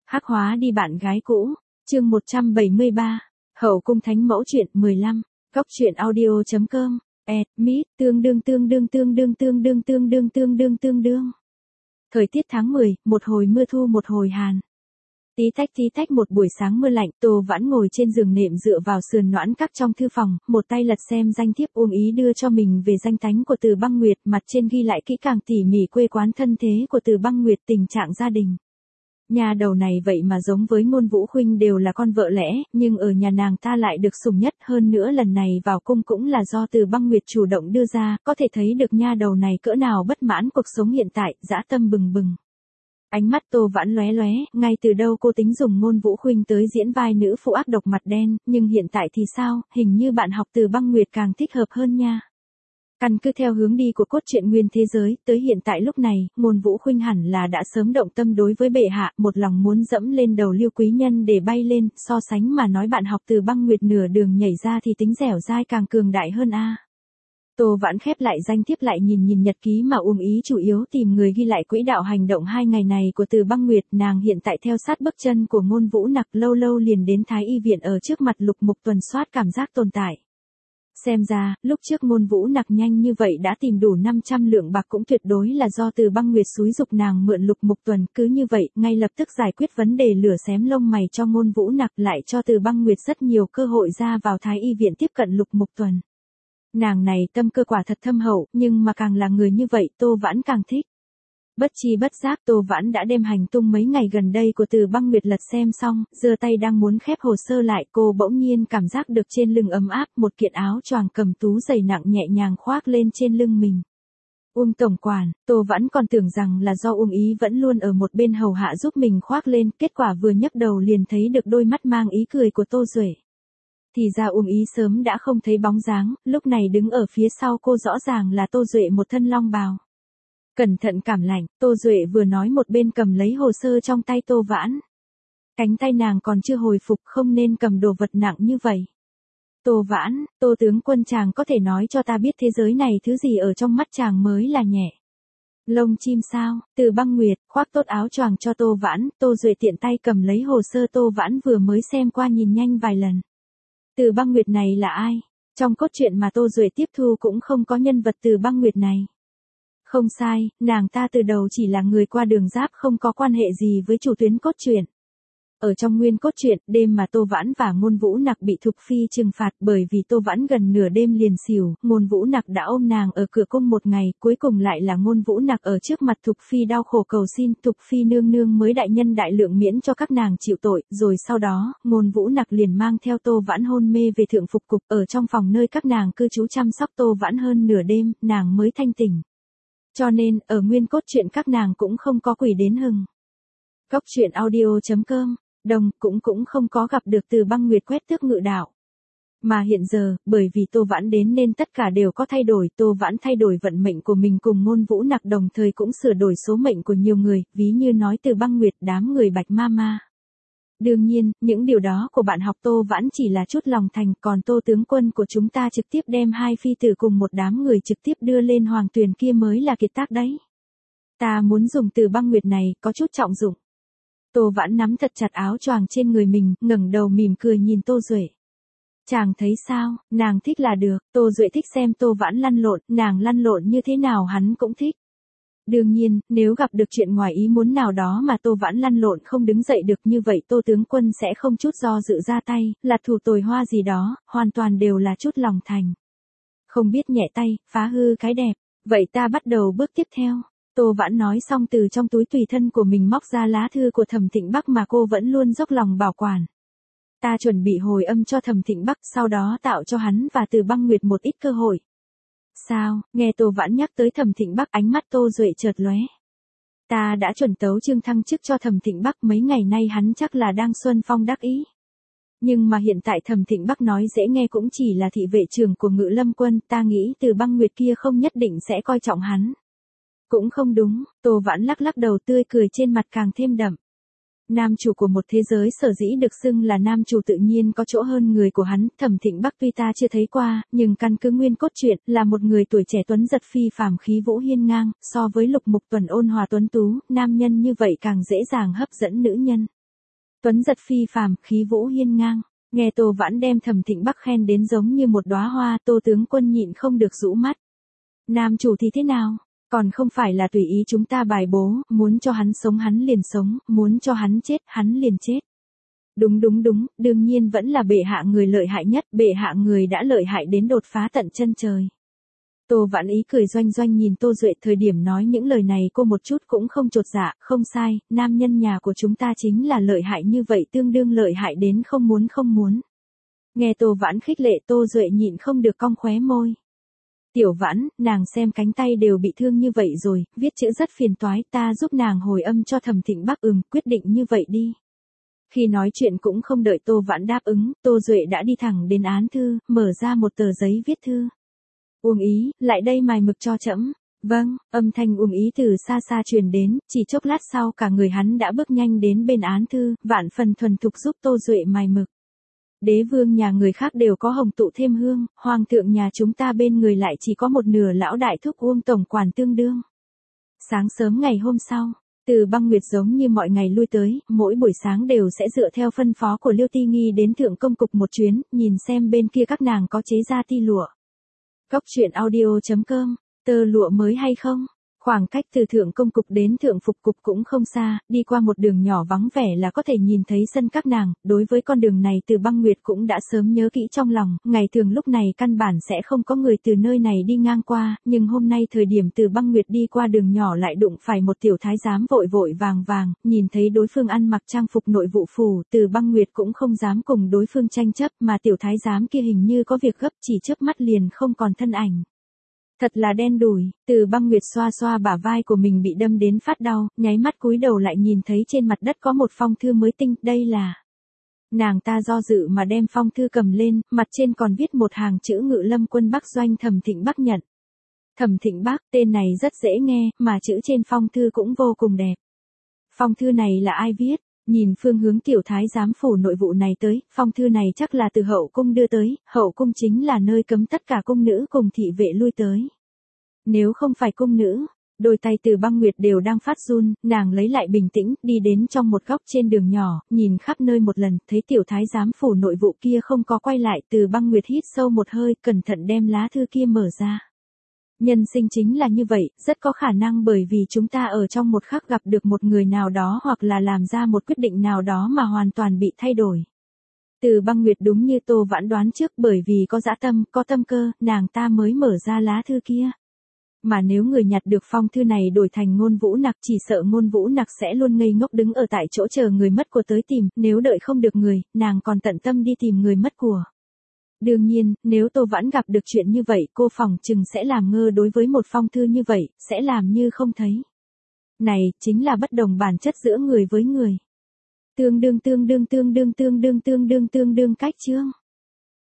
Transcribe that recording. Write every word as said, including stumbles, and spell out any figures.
Hắc hóa đi bạn gái cũ, chương một trăm bảy mươi ba, Hậu cung thánh mẫu truyện mười lăm, Góc truyện audio.com, admit, tương đương tương đương tương đương tương đương tương đương tương đương tương đương. Thời tiết tháng mười, một hồi mưa thu một hồi hàn. Tí tách tí tách một buổi sáng mưa lạnh, Tô Vãn ngồi trên giường nệm dựa vào sườn noãn các trong thư phòng, một tay lật xem danh thiếp Uông Ý đưa cho mình về danh tánh của Từ Băng Nguyệt, mặt trên ghi lại kỹ càng tỉ mỉ quê quán thân thế của Từ Băng Nguyệt, tình trạng gia đình. Nhà đầu này vậy mà giống với Ngôn Vũ Khuynh đều là con vợ lẽ, nhưng ở nhà nàng ta lại được sủng nhất, hơn nữa lần này vào cung cũng là do Từ Băng Nguyệt chủ động đưa ra, có thể thấy được nha đầu này cỡ nào bất mãn cuộc sống hiện tại, dã tâm bừng bừng. Ánh mắt Tô Vãn lóe lóe, ngay từ đâu cô tính dùng Ngôn Vũ Khuynh tới diễn vai nữ phụ ác độc mặt đen, nhưng hiện tại thì sao, hình như bạn học Từ Băng Nguyệt càng thích hợp hơn nha. Căn cứ theo hướng đi của cốt truyện nguyên thế giới, tới hiện tại lúc này, Ngôn Vũ Khuynh hẳn là đã sớm động tâm đối với bệ hạ, một lòng muốn dẫm lên đầu Lưu Quý Nhân để bay lên, so sánh mà nói bạn học Từ Băng Nguyệt nửa đường nhảy ra thì tính dẻo dai càng cường đại hơn a. Tô Vãn khép lại danh thiếp lại nhìn nhìn nhật ký mà Uông Ý chủ yếu tìm người ghi lại quỹ đạo hành động hai ngày này của Từ Băng Nguyệt, nàng hiện tại theo sát bước chân của Ngôn Vũ Nặc, lâu lâu liền đến Thái Y viện ở trước mặt Lục Mục Tuần soát cảm giác tồn tại. Xem ra, lúc trước Ngôn Vũ Nặc nhanh như vậy đã tìm đủ năm trăm lượng bạc cũng tuyệt đối là do Từ Băng Nguyệt xúi giục nàng mượn Lục Mục Tuần, cứ như vậy, ngay lập tức giải quyết vấn đề lửa xém lông mày cho Ngôn Vũ Nặc, lại cho Từ Băng Nguyệt rất nhiều cơ hội ra vào Thái Y viện tiếp cận Lục Mục Tuần. Nàng này tâm cơ quả thật thâm hậu, nhưng mà càng là người như vậy, Tô Vãn càng thích. Bất chi bất giác Tô Vãn đã đem hành tung mấy ngày gần đây của Từ Băng Nguyệt lật xem xong, giơ tay đang muốn khép hồ sơ lại, cô bỗng nhiên cảm giác được trên lưng ấm áp, một kiện áo choàng cầm tú dày nặng nhẹ nhàng khoác lên trên lưng mình. Uông tổng quản, Tô Vãn còn tưởng rằng là do Uông Ý vẫn luôn ở một bên hầu hạ giúp mình khoác lên, kết quả vừa nhấc đầu liền thấy được đôi mắt mang ý cười của Tô Duệ. Thì ra Uông Ý sớm đã không thấy bóng dáng, lúc này đứng ở phía sau cô rõ ràng là Tô Duệ một thân long bào. Cẩn thận cảm lạnh, Tô Duệ vừa nói một bên cầm lấy hồ sơ trong tay Tô Vãn. Cánh tay nàng còn chưa hồi phục, không nên cầm đồ vật nặng như vậy. Tô Vãn, Tô tướng quân, chàng có thể nói cho ta biết thế giới này thứ gì ở trong mắt chàng mới là nhẹ. Lông chim sao? Từ Băng Nguyệt khoác tốt áo choàng cho Tô Vãn, Tô Duệ tiện tay cầm lấy hồ sơ Tô Vãn vừa mới xem qua nhìn nhanh vài lần. Từ Băng Nguyệt này là ai? Trong cốt truyện mà Tô Duệ tiếp thu cũng không có nhân vật Từ Băng Nguyệt này. Không sai, nàng ta từ đầu chỉ là người qua đường giáp, không có quan hệ gì với chủ tuyến cốt truyện. Ở trong nguyên cốt truyện, đêm mà Tô Vãn và Ngôn Vũ Nặc bị Thục Phi trừng phạt bởi vì Tô Vãn gần nửa đêm liền xỉu, Ngôn Vũ Nặc đã ôm nàng ở cửa cung một ngày, cuối cùng lại là Ngôn Vũ Nặc ở trước mặt Thục Phi đau khổ cầu xin, Thục Phi nương nương mới đại nhân đại lượng miễn cho các nàng chịu tội, rồi sau đó, Ngôn Vũ Nặc liền mang theo Tô Vãn hôn mê về thượng phục cục, ở trong phòng nơi các nàng cư trú chăm sóc Tô Vãn hơn nửa đêm, nàng mới thanh tỉnh. Cho nên, ở nguyên cốt truyện các nàng cũng không có quỷ đến hừng. Góc truyện audio.com, đồng, cũng cũng không có gặp được Từ Băng Nguyệt quét tước ngự đạo. Mà hiện giờ, bởi vì Tô Vãn đến nên tất cả đều có thay đổi, Tô Vãn thay đổi vận mệnh của mình cùng Ngôn Vũ Nặc, đồng thời cũng sửa đổi số mệnh của nhiều người, ví như nói Từ Băng Nguyệt đám người Bạch Ma Ma. Đương nhiên, những điều đó của bạn học Tô Vãn chỉ là chút lòng thành, còn Tô tướng quân của chúng ta trực tiếp đem hai phi tử cùng một đám người trực tiếp đưa lên hoàng tuyền kia mới là kiệt tác đấy. Ta muốn dùng Từ Băng Nguyệt này, có chút trọng dụng. Tô Vãn nắm thật chặt áo choàng trên người mình, ngẩng đầu mỉm cười nhìn Tô Duệ. Chàng thấy sao, nàng thích là được, Tô Duệ thích xem Tô Vãn lăn lộn, nàng lăn lộn như thế nào hắn cũng thích. Đương nhiên, nếu gặp được chuyện ngoài ý muốn nào đó mà Tô Vãn lăn lộn không đứng dậy được như vậy Tô tướng quân sẽ không chút do dự ra tay, là thủ tồi hoa gì đó, hoàn toàn đều là chút lòng thành. Không biết nhẹ tay, phá hư cái đẹp, vậy ta bắt đầu bước tiếp theo. Tô Vãn nói xong từ trong túi tùy thân của mình móc ra lá thư của Thẩm Thịnh Bắc mà cô vẫn luôn dốc lòng bảo quản. Ta chuẩn bị hồi âm cho Thẩm Thịnh Bắc, sau đó tạo cho hắn và Từ Băng Nguyệt một ít cơ hội. Sao, nghe Tô Vãn nhắc tới Thẩm Thịnh Bắc, ánh mắt Tô Duệ chợt lóe. Ta đã chuẩn tấu chương thăng chức cho Thẩm Thịnh Bắc, mấy ngày nay hắn chắc là đang xuân phong đắc ý. Nhưng mà hiện tại Thẩm Thịnh Bắc nói dễ nghe cũng chỉ là thị vệ trưởng của Ngự Lâm quân, ta nghĩ Từ Băng Nguyệt kia không nhất định sẽ coi trọng hắn. Cũng không đúng, Tô Vãn lắc lắc đầu, tươi cười trên mặt càng thêm đậm. Nam chủ của một thế giới sở dĩ được xưng là nam chủ tự nhiên có chỗ hơn người của hắn, Thẩm Thịnh Bắc tuy ta chưa thấy qua, nhưng căn cứ nguyên cốt truyện là một người tuổi trẻ tuấn giật phi phàm khí vũ hiên ngang, so với Lục Mục Tuần ôn hòa tuấn tú, nam nhân như vậy càng dễ dàng hấp dẫn nữ nhân. Tuấn giật phi phàm, khí vũ hiên ngang. Nghe Tô Vãn đem Thẩm Thịnh Bắc khen đến giống như một đóa hoa, Tô tướng quân nhịn không được rũ mắt. Nam chủ thì thế nào? Còn không phải là tùy ý chúng ta bài bố, muốn cho hắn sống hắn liền sống, muốn cho hắn chết hắn liền chết. Đúng đúng đúng, đương nhiên vẫn là bệ hạ người lợi hại nhất, bệ hạ người đã lợi hại đến đột phá tận chân trời. Tô Vãn Ý cười doanh doanh nhìn Tô Duệ, thời điểm nói những lời này cô một chút cũng không chột dạ, không sai, nam nhân nhà của chúng ta chính là lợi hại như vậy, tương đương lợi hại đến không muốn không muốn. Nghe Tô Vãn khích lệ, Tô Duệ nhịn không được cong khóe môi. Tiểu Vãn, nàng xem cánh tay đều bị thương như vậy rồi, viết chữ rất phiền toái, ta giúp nàng hồi âm cho Thẩm Thịnh Bắc. Ừm, quyết định như vậy đi. Khi nói chuyện cũng không đợi Tô Vãn đáp ứng, Tô Duệ đã đi thẳng đến án thư, mở ra một tờ giấy viết thư. Uông Ý, lại đây mài mực cho trẫm. Vâng, âm thanh Uông Ý từ xa xa truyền đến, chỉ chốc lát sau cả người hắn đã bước nhanh đến bên án thư, vạn phần thuần thục giúp Tô Duệ mài mực. Đế vương nhà người khác đều có hồng tụ thêm hương, hoàng thượng nhà chúng ta bên người lại chỉ có một nửa lão đại thúc Uông tổng quản tương đương. Sáng sớm ngày hôm sau, Từ Băng Nguyệt giống như mọi ngày lui tới, mỗi buổi sáng đều sẽ dựa theo phân phó của Liêu Ti Nghi đến thượng công cục một chuyến, nhìn xem bên kia các nàng có chế ra ti lụa. Cốc truyện audio chấm com, tơ lụa mới hay không? Khoảng cách từ thượng công cục đến thượng phục cục cũng không xa, đi qua một đường nhỏ vắng vẻ là có thể nhìn thấy sân các nàng, đối với con đường này Từ Băng Nguyệt cũng đã sớm nhớ kỹ trong lòng, ngày thường lúc này căn bản sẽ không có người từ nơi này đi ngang qua, nhưng hôm nay thời điểm Từ Băng Nguyệt đi qua đường nhỏ lại đụng phải một tiểu thái giám vội vội vàng vàng, nhìn thấy đối phương ăn mặc trang phục nội vụ phủ, Từ Băng Nguyệt cũng không dám cùng đối phương tranh chấp, mà tiểu thái giám kia hình như có việc gấp, chỉ chớp mắt liền không còn thân ảnh. Thật là đen đủi, Từ Băng Nguyệt xoa xoa bả vai của mình bị đâm đến phát đau, nháy mắt cúi đầu lại nhìn thấy trên mặt đất có một phong thư mới tinh, đây là. Nàng ta do dự mà đem phong thư cầm lên, mặt trên còn viết một hàng chữ Ngự Lâm quân Bắc doanh Thẩm Thịnh Bắc nhận. Thẩm Thịnh Bắc, tên này rất dễ nghe, mà chữ trên phong thư cũng vô cùng đẹp. Phong thư này là ai viết? Nhìn phương hướng tiểu thái giám phủ nội vụ này tới, phong thư này chắc là từ hậu cung đưa tới, hậu cung chính là nơi cấm tất cả cung nữ cùng thị vệ lui tới. Nếu không phải cung nữ, đôi tay Từ Băng Nguyệt đều đang phát run, nàng lấy lại bình tĩnh, đi đến trong một góc trên đường nhỏ, nhìn khắp nơi một lần, thấy tiểu thái giám phủ nội vụ kia không có quay lại, Từ Băng Nguyệt hít sâu một hơi, cẩn thận đem lá thư kia mở ra. Nhân sinh chính là như vậy, rất có khả năng bởi vì chúng ta ở trong một khắc gặp được một người nào đó hoặc là làm ra một quyết định nào đó mà hoàn toàn bị thay đổi. Từ Băng Nguyệt đúng như Tô Vãn đoán trước, bởi vì có dã tâm, có tâm cơ, nàng ta mới mở ra lá thư kia. Mà nếu người nhặt được phong thư này đổi thành Ngôn Vũ Nặc, chỉ sợ Ngôn Vũ Nặc sẽ luôn ngây ngốc đứng ở tại chỗ chờ người mất của tới tìm, nếu đợi không được người, nàng còn tận tâm đi tìm người mất của. Đương nhiên, nếu Tô Vãn gặp được chuyện như vậy, cô phỏng chừng sẽ làm ngơ đối với một phong thư như vậy, sẽ làm như không thấy. Này, chính là bất đồng bản chất giữa người với người. Tương đương tương đương tương đương tương đương tương đương tương đương cách chương.